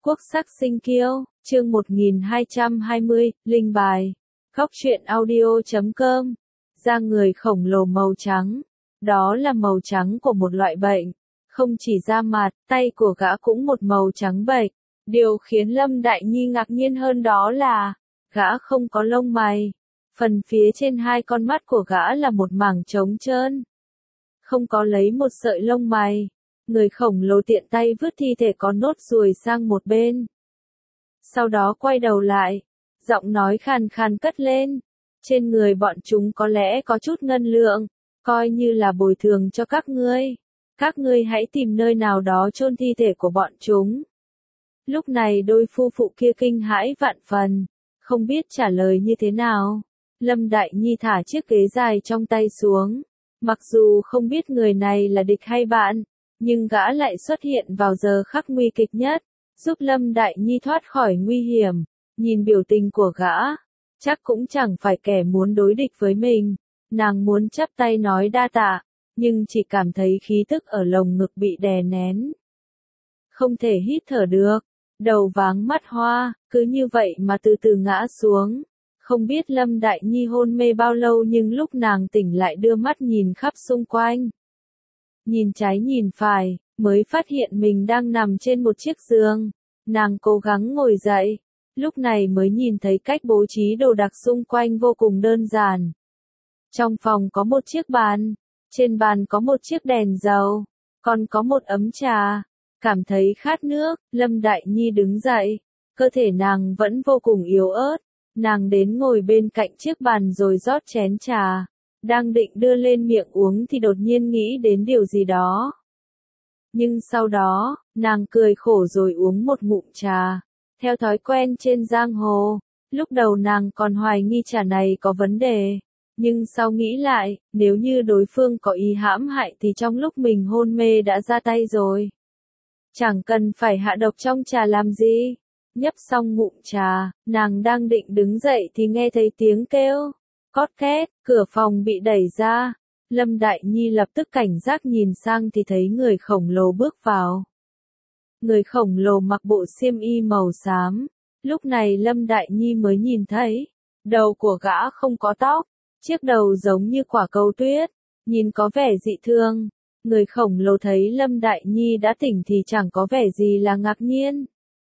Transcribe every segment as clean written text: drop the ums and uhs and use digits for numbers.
Quốc sắc sinh kiêu, chương 1220, linh bài. Góc truyện audio.com. Da người khổng lồ màu trắng. Đó là màu trắng của một loại bệnh. Không chỉ da mặt, tay của gã cũng một màu trắng bệch. Điều khiến Lâm Đại Nhi ngạc nhiên hơn đó là, gã không có lông mày. Phần phía trên hai con mắt của gã là một mảng trống trơn. Không có lấy một sợi lông mày. Người khổng lồ tiện tay vứt thi thể có nốt ruồi sang một bên. Sau đó quay đầu lại, giọng nói khàn khàn cất lên. Trên người bọn chúng có lẽ có chút ngân lượng, coi như là bồi thường cho các ngươi. Các ngươi hãy tìm nơi nào đó chôn thi thể của bọn chúng. Lúc này đôi phu phụ kia kinh hãi vạn phần, không biết trả lời như thế nào. Lâm Đại Nhi thả chiếc ghế dài trong tay xuống. Mặc dù không biết người này là địch hay bạn, nhưng gã lại xuất hiện vào giờ khắc nguy kịch nhất, giúp Lâm Đại Nhi thoát khỏi nguy hiểm. Nhìn biểu tình của gã, chắc cũng chẳng phải kẻ muốn đối địch với mình. Nàng muốn chắp tay nói đa tạ, nhưng chỉ cảm thấy khí tức ở lồng ngực bị đè nén. Không thể hít thở được, đầu váng mắt hoa, cứ như vậy mà từ từ ngã xuống. Không biết Lâm Đại Nhi hôn mê bao lâu, nhưng lúc nàng tỉnh lại đưa mắt nhìn khắp xung quanh. Nhìn trái nhìn phải, mới phát hiện mình đang nằm trên một chiếc giường. Nàng cố gắng ngồi dậy, lúc này mới nhìn thấy cách bố trí đồ đạc xung quanh vô cùng đơn giản. Trong phòng có một chiếc bàn, trên bàn có một chiếc đèn dầu, còn có một ấm trà. Cảm thấy khát nước, Lâm Đại Nhi đứng dậy, cơ thể nàng vẫn vô cùng yếu ớt. Nàng đến ngồi bên cạnh chiếc bàn rồi rót chén trà. Đang định đưa lên miệng uống thì đột nhiên nghĩ đến điều gì đó. Nhưng sau đó, nàng cười khổ rồi uống một ngụm trà. Theo thói quen trên giang hồ, lúc đầu nàng còn hoài nghi trà này có vấn đề. Nhưng sau nghĩ lại, nếu như đối phương có ý hãm hại thì trong lúc mình hôn mê đã ra tay rồi. Chẳng cần phải hạ độc trong trà làm gì. Nhấp xong ngụm trà, nàng đang định đứng dậy thì nghe thấy tiếng kêu. Cót két, cửa phòng bị đẩy ra. Lâm Đại Nhi lập tức cảnh giác nhìn sang thì thấy người khổng lồ bước vào. Người khổng lồ mặc bộ xiêm y màu xám. Lúc này Lâm Đại Nhi mới nhìn thấy, đầu của gã không có tóc, chiếc đầu giống như quả cầu tuyết, nhìn có vẻ dị thương. Người khổng lồ thấy Lâm Đại Nhi đã tỉnh thì chẳng có vẻ gì là ngạc nhiên.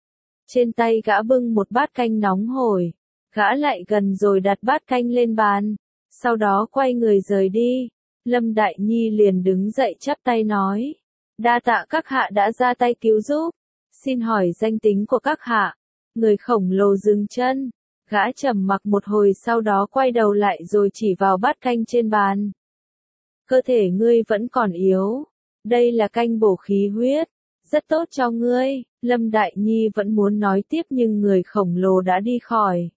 Trên tay gã bưng một bát canh nóng hổi. Gã lại gần rồi đặt bát canh lên bàn, sau đó quay người rời đi. Lâm Đại Nhi liền đứng dậy chắp tay nói, đa tạ các hạ đã ra tay cứu giúp, xin hỏi danh tính của các hạ. Người khổng lồ dừng chân, gã trầm mặc một hồi sau đó quay đầu lại rồi chỉ vào bát canh trên bàn. Cơ thể ngươi vẫn còn yếu, đây là canh bổ khí huyết, rất tốt cho ngươi. Lâm Đại Nhi vẫn muốn nói tiếp nhưng người khổng lồ đã đi khỏi.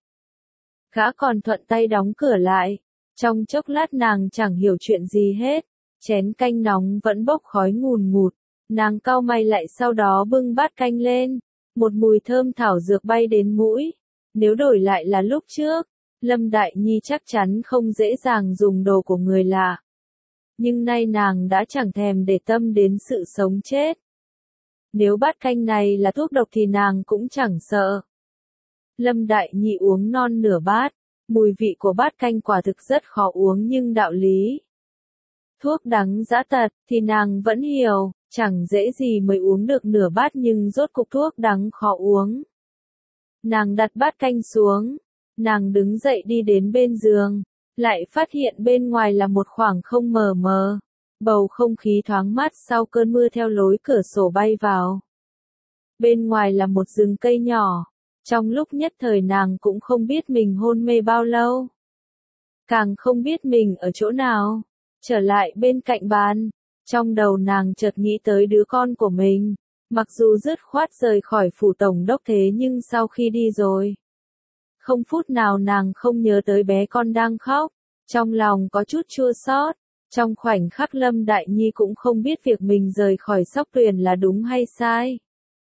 Gã còn thuận tay đóng cửa lại. Trong chốc lát nàng chẳng hiểu chuyện gì hết. Chén canh nóng vẫn bốc khói ngùn ngụt. Nàng cau mày lại sau đó bưng bát canh lên. Một mùi thơm thảo dược bay đến mũi. Nếu đổi lại là lúc trước, Lâm Đại Nhi chắc chắn không dễ dàng dùng đồ của người lạ. Nhưng nay nàng đã chẳng thèm để tâm đến sự sống chết. Nếu bát canh này là thuốc độc thì nàng cũng chẳng sợ. Lâm Đại Nhi uống non nửa bát, mùi vị của bát canh quả thực rất khó uống nhưng đạo lý. Thuốc đắng dã tật thì nàng vẫn hiểu, chẳng dễ gì mới uống được nửa bát nhưng rốt cục thuốc đắng khó uống. Nàng đặt bát canh xuống, nàng đứng dậy đi đến bên giường, lại phát hiện bên ngoài là một khoảng không mờ mờ. Bầu không khí thoáng mát sau cơn mưa theo lối cửa sổ bay vào. Bên ngoài là một rừng cây nhỏ. Trong lúc nhất thời nàng cũng không biết mình hôn mê bao lâu. Càng không biết mình ở chỗ nào. Trở lại bên cạnh bàn. Trong đầu nàng chợt nghĩ tới đứa con của mình. Mặc dù dứt khoát rời khỏi phủ tổng đốc thế nhưng sau khi đi rồi. Không phút nào nàng không nhớ tới bé con đang khóc. Trong lòng có chút chua xót. Trong khoảnh khắc Lâm Đại Nhi cũng không biết việc mình rời khỏi Sóc Tuyền là đúng hay sai.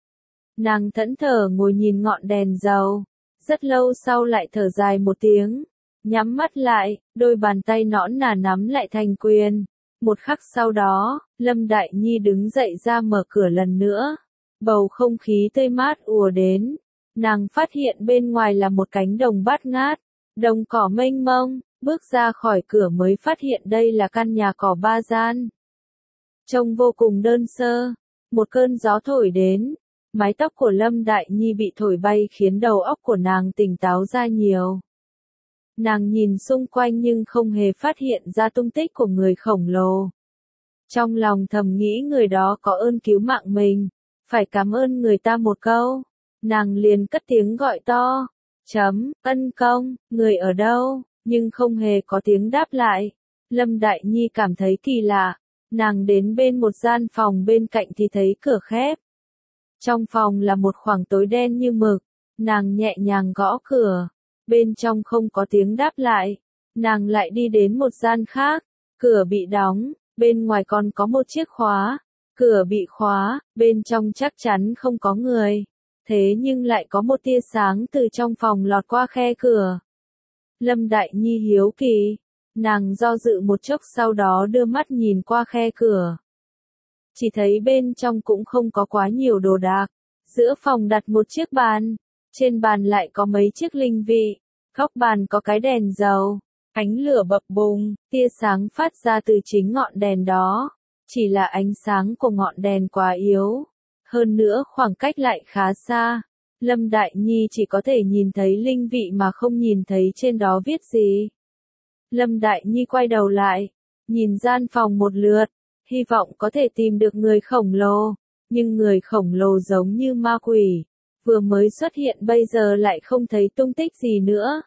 Nàng thẫn thờ ngồi nhìn ngọn đèn dầu. Rất lâu sau lại thở dài một tiếng. Nhắm mắt lại, đôi bàn tay nõn nà nắm lại thành quyền. Một khắc sau đó, Lâm Đại Nhi đứng dậy ra mở cửa lần nữa. Bầu không khí tươi mát ùa đến. Nàng phát hiện bên ngoài là một cánh đồng bát ngát, đồng cỏ mênh mông, bước ra khỏi cửa mới phát hiện đây là căn nhà cỏ 3 gian. Trông vô cùng đơn sơ, một cơn gió thổi đến, mái tóc của Lâm Đại Nhi bị thổi bay khiến đầu óc của nàng tỉnh táo ra nhiều. Nàng nhìn xung quanh nhưng không hề phát hiện ra tung tích của người khổng lồ. Trong lòng thầm nghĩ người đó có ơn cứu mạng mình, phải cảm ơn người ta một câu. Nàng liền cất tiếng gọi to, ân công, người ở đâu, nhưng không hề có tiếng đáp lại. Lâm Đại Nhi cảm thấy kỳ lạ, nàng đến bên một gian phòng bên cạnh thì thấy cửa khép. Trong phòng là một khoảng tối đen như mực, nàng nhẹ nhàng gõ cửa, bên trong không có tiếng đáp lại. Nàng lại đi đến một gian khác, cửa bị đóng, bên ngoài còn có một chiếc khóa, cửa bị khóa, bên trong chắc chắn không có người. Thế nhưng lại có một tia sáng từ trong phòng lọt qua khe cửa. Lâm Đại Nhi hiếu kỳ, nàng do dự một chốc sau đó đưa mắt nhìn qua khe cửa. Chỉ thấy bên trong cũng không có quá nhiều đồ đạc. Giữa phòng đặt một chiếc bàn, trên bàn lại có mấy chiếc linh vị, góc bàn có cái đèn dầu, ánh lửa bập bùng, tia sáng phát ra từ chính ngọn đèn đó. Chỉ là ánh sáng của ngọn đèn quá yếu. Hơn nữa khoảng cách lại khá xa. Lâm Đại Nhi chỉ có thể nhìn thấy linh vị mà không nhìn thấy trên đó viết gì. Lâm Đại Nhi quay đầu lại, nhìn gian phòng một lượt, hy vọng có thể tìm được người khổng lồ. Nhưng người khổng lồ giống như ma quỷ, vừa mới xuất hiện bây giờ lại không thấy tung tích gì nữa.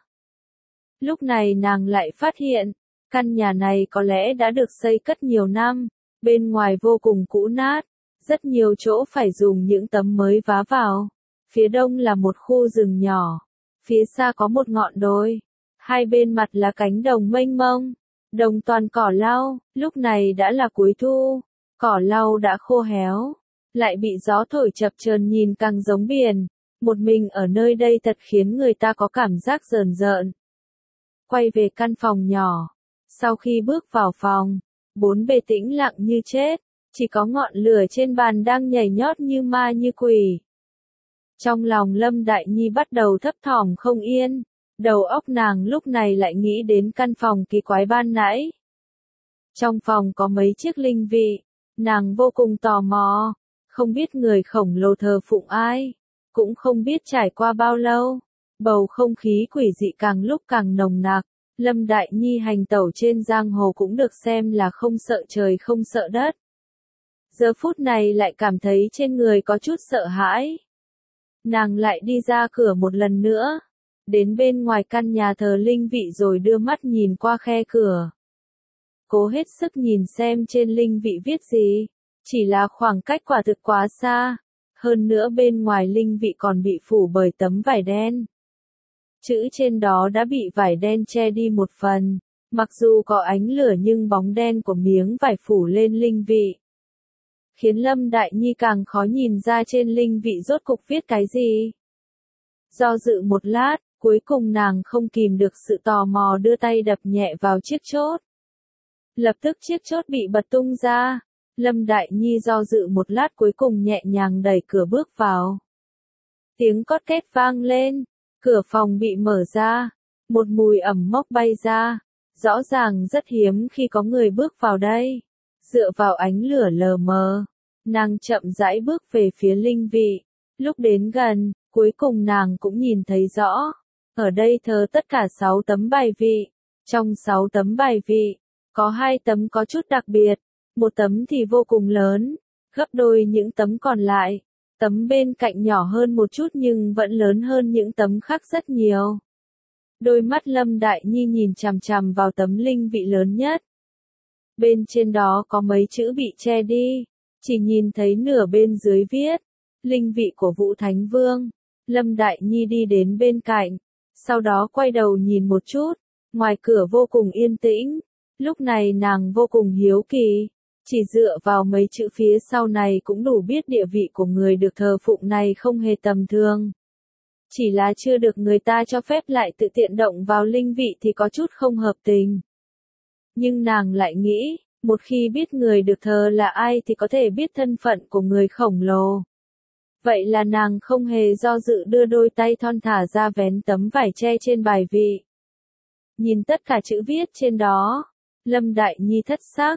Lúc này nàng lại phát hiện, căn nhà này có lẽ đã được xây cất nhiều năm, bên ngoài vô cùng cũ nát. Rất nhiều chỗ phải dùng những tấm mới vá vào. Phía đông là một khu rừng nhỏ. Phía xa có một ngọn đồi. Hai bên mặt là cánh đồng mênh mông. Đồng toàn cỏ lau, lúc này đã là cuối thu. Cỏ lau đã khô héo. Lại bị gió thổi chập chờn nhìn càng giống biển. Một mình ở nơi đây thật khiến người ta có cảm giác rờn rợn. Quay về căn phòng nhỏ. Sau khi bước vào phòng, bốn bề tĩnh lặng như chết. Chỉ có ngọn lửa trên bàn đang nhảy nhót như ma như quỷ. Trong lòng Lâm Đại Nhi bắt đầu thấp thỏm không yên. Đầu óc nàng lúc này lại nghĩ đến căn phòng kỳ quái ban nãy. Trong phòng có mấy chiếc linh vị. Nàng vô cùng tò mò. Không biết người khổng lồ thờ phụng ai. Cũng không biết trải qua bao lâu. Bầu không khí quỷ dị càng lúc càng nồng nặc. Lâm Đại Nhi hành tẩu trên giang hồ cũng được xem là không sợ trời không sợ đất. Giờ phút này lại cảm thấy trên người có chút sợ hãi. Nàng lại đi ra cửa một lần nữa. Đến bên ngoài căn nhà thờ linh vị rồi đưa mắt nhìn qua khe cửa. Cố hết sức nhìn xem trên linh vị viết gì. Chỉ là khoảng cách quả thực quá xa. Hơn nữa bên ngoài linh vị còn bị phủ bởi tấm vải đen. Chữ trên đó đã bị vải đen che đi một phần. Mặc dù có ánh lửa nhưng bóng đen của miếng vải phủ lên linh vị. Khiến Lâm Đại Nhi càng khó nhìn ra trên linh vị rốt cục viết cái gì. Do dự một lát, cuối cùng nàng không kìm được sự tò mò đưa tay đập nhẹ vào chiếc chốt. Lập tức chiếc chốt bị bật tung ra. Lâm Đại Nhi do dự một lát cuối cùng nhẹ nhàng đẩy cửa bước vào. Tiếng cót két vang lên, cửa phòng bị mở ra, một mùi ẩm mốc bay ra. Rõ ràng rất hiếm khi có người bước vào đây. Dựa vào ánh lửa lờ mờ, nàng chậm rãi bước về phía linh vị. Lúc đến gần, cuối cùng nàng cũng nhìn thấy rõ. Ở đây thờ tất cả 6 tấm bài vị. Trong 6 tấm bài vị, có 2 tấm có chút đặc biệt. Một tấm thì vô cùng lớn, gấp đôi những tấm còn lại. Tấm bên cạnh nhỏ hơn một chút nhưng vẫn lớn hơn những tấm khác rất nhiều. Đôi mắt Lâm Đại Nhi nhìn chằm chằm vào tấm linh vị lớn nhất. Bên trên đó có mấy chữ bị che đi, chỉ nhìn thấy nửa bên dưới viết, linh vị của Vũ Thánh Vương. Lâm Đại Nhi đi đến bên cạnh, sau đó quay đầu nhìn một chút, ngoài cửa vô cùng yên tĩnh. Lúc này nàng vô cùng hiếu kỳ, chỉ dựa vào mấy chữ phía sau này cũng đủ biết địa vị của người được thờ phụng này không hề tầm thường. Chỉ là chưa được người ta cho phép lại tự tiện động vào linh vị thì có chút không hợp tình. Nhưng nàng lại nghĩ, một khi biết người được thờ là ai thì có thể biết thân phận của người khổng lồ. Vậy là nàng không hề do dự đưa đôi tay thon thả ra vén tấm vải che trên bài vị. Nhìn tất cả chữ viết trên đó, Lâm Đại Nhi thất sắc,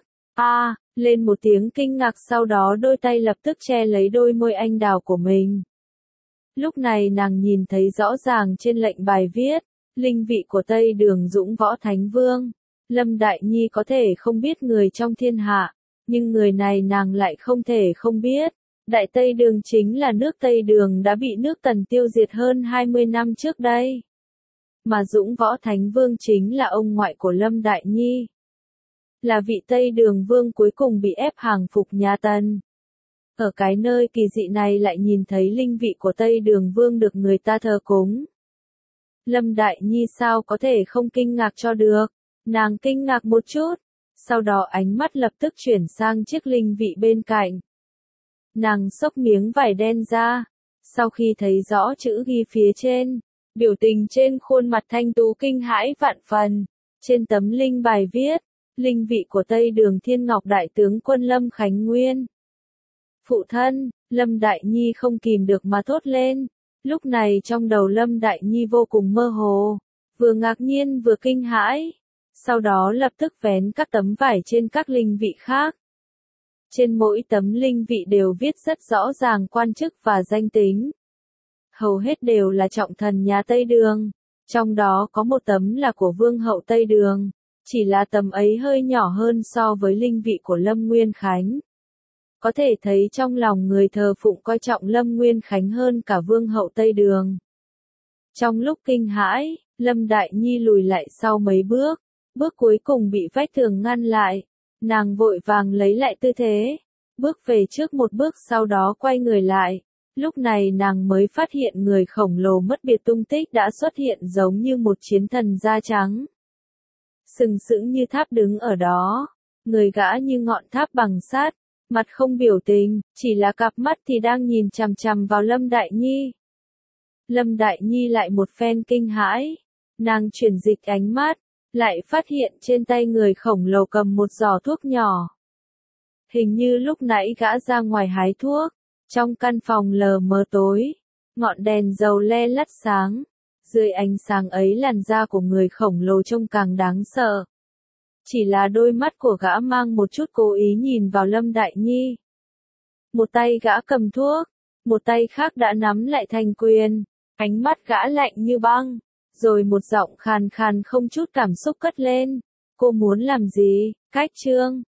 lên một tiếng kinh ngạc, sau đó đôi tay lập tức che lấy đôi môi anh đào của mình. Lúc này nàng nhìn thấy rõ ràng trên lệnh bài viết, linh vị của Tây Đường Dũng Võ Thánh Vương. Lâm Đại Nhi có thể không biết người trong thiên hạ, nhưng người này nàng lại không thể không biết. Đại Tây Đường chính là nước Tây Đường đã bị nước Tần tiêu diệt hơn 20 năm trước đây. Mà Dũng Võ Thánh Vương chính là ông ngoại của Lâm Đại Nhi. Là vị Tây Đường Vương cuối cùng bị ép hàng phục nhà Tần. Ở cái nơi kỳ dị này lại nhìn thấy linh vị của Tây Đường Vương được người ta thờ cúng. Lâm Đại Nhi sao có thể không kinh ngạc cho được, nàng kinh ngạc một chút, sau đó ánh mắt lập tức chuyển sang chiếc linh vị bên cạnh. Nàng xốc miếng vải đen ra, sau khi thấy rõ chữ ghi phía trên, biểu tình trên khuôn mặt thanh tú kinh hãi vạn phần. Trên tấm linh bài viết, linh vị của Tây Đường Thiên Ngọc Đại tướng quân Lâm Khánh Nguyên. Phụ thân, Lâm Đại Nhi không kìm được mà thốt lên. Lúc này trong đầu Lâm Đại Nhi vô cùng mơ hồ, vừa ngạc nhiên vừa kinh hãi. Sau đó lập tức vén các tấm vải trên các linh vị khác. Trên mỗi tấm linh vị đều viết rất rõ ràng quan chức và danh tính. Hầu hết đều là trọng thần nhà Tây Đường. Trong đó có một tấm là của Vương hậu Tây Đường. Chỉ là tấm ấy hơi nhỏ hơn so với linh vị của Lâm Nguyên Khánh. Có thể thấy trong lòng người thờ phụng coi trọng Lâm Nguyên Khánh hơn cả Vương hậu Tây Đường. Trong lúc kinh hãi, Lâm Đại Nhi lùi lại sau mấy bước. Bước cuối cùng bị vách tường ngăn lại. Nàng vội vàng lấy lại tư thế. Bước về trước một bước, sau đó quay người lại. Lúc này nàng mới phát hiện người khổng lồ mất biệt tung tích đã xuất hiện giống như một chiến thần da trắng. Sừng sững như tháp đứng ở đó. Người gã như ngọn tháp bằng sắt, mặt không biểu tình, chỉ là cặp mắt thì đang nhìn chằm chằm vào Lâm Đại Nhi. Lâm Đại Nhi lại một phen kinh hãi. Nàng chuyển dịch ánh mắt, lại phát hiện trên tay người khổng lồ cầm một giỏ thuốc nhỏ. Hình như lúc nãy gã ra ngoài hái thuốc. Trong căn phòng lờ mờ tối, ngọn đèn dầu le lắt sáng. Dưới ánh sáng ấy làn da của người khổng lồ trông càng đáng sợ. Chỉ là đôi mắt của gã mang một chút cố ý nhìn vào Lâm Đại Nhi. Một tay gã cầm thuốc, một tay khác đã nắm lại thành quyền. Ánh mắt gã lạnh như băng. Rồi một giọng khàn khàn không chút cảm xúc cất lên. Cô muốn làm gì? Cách chương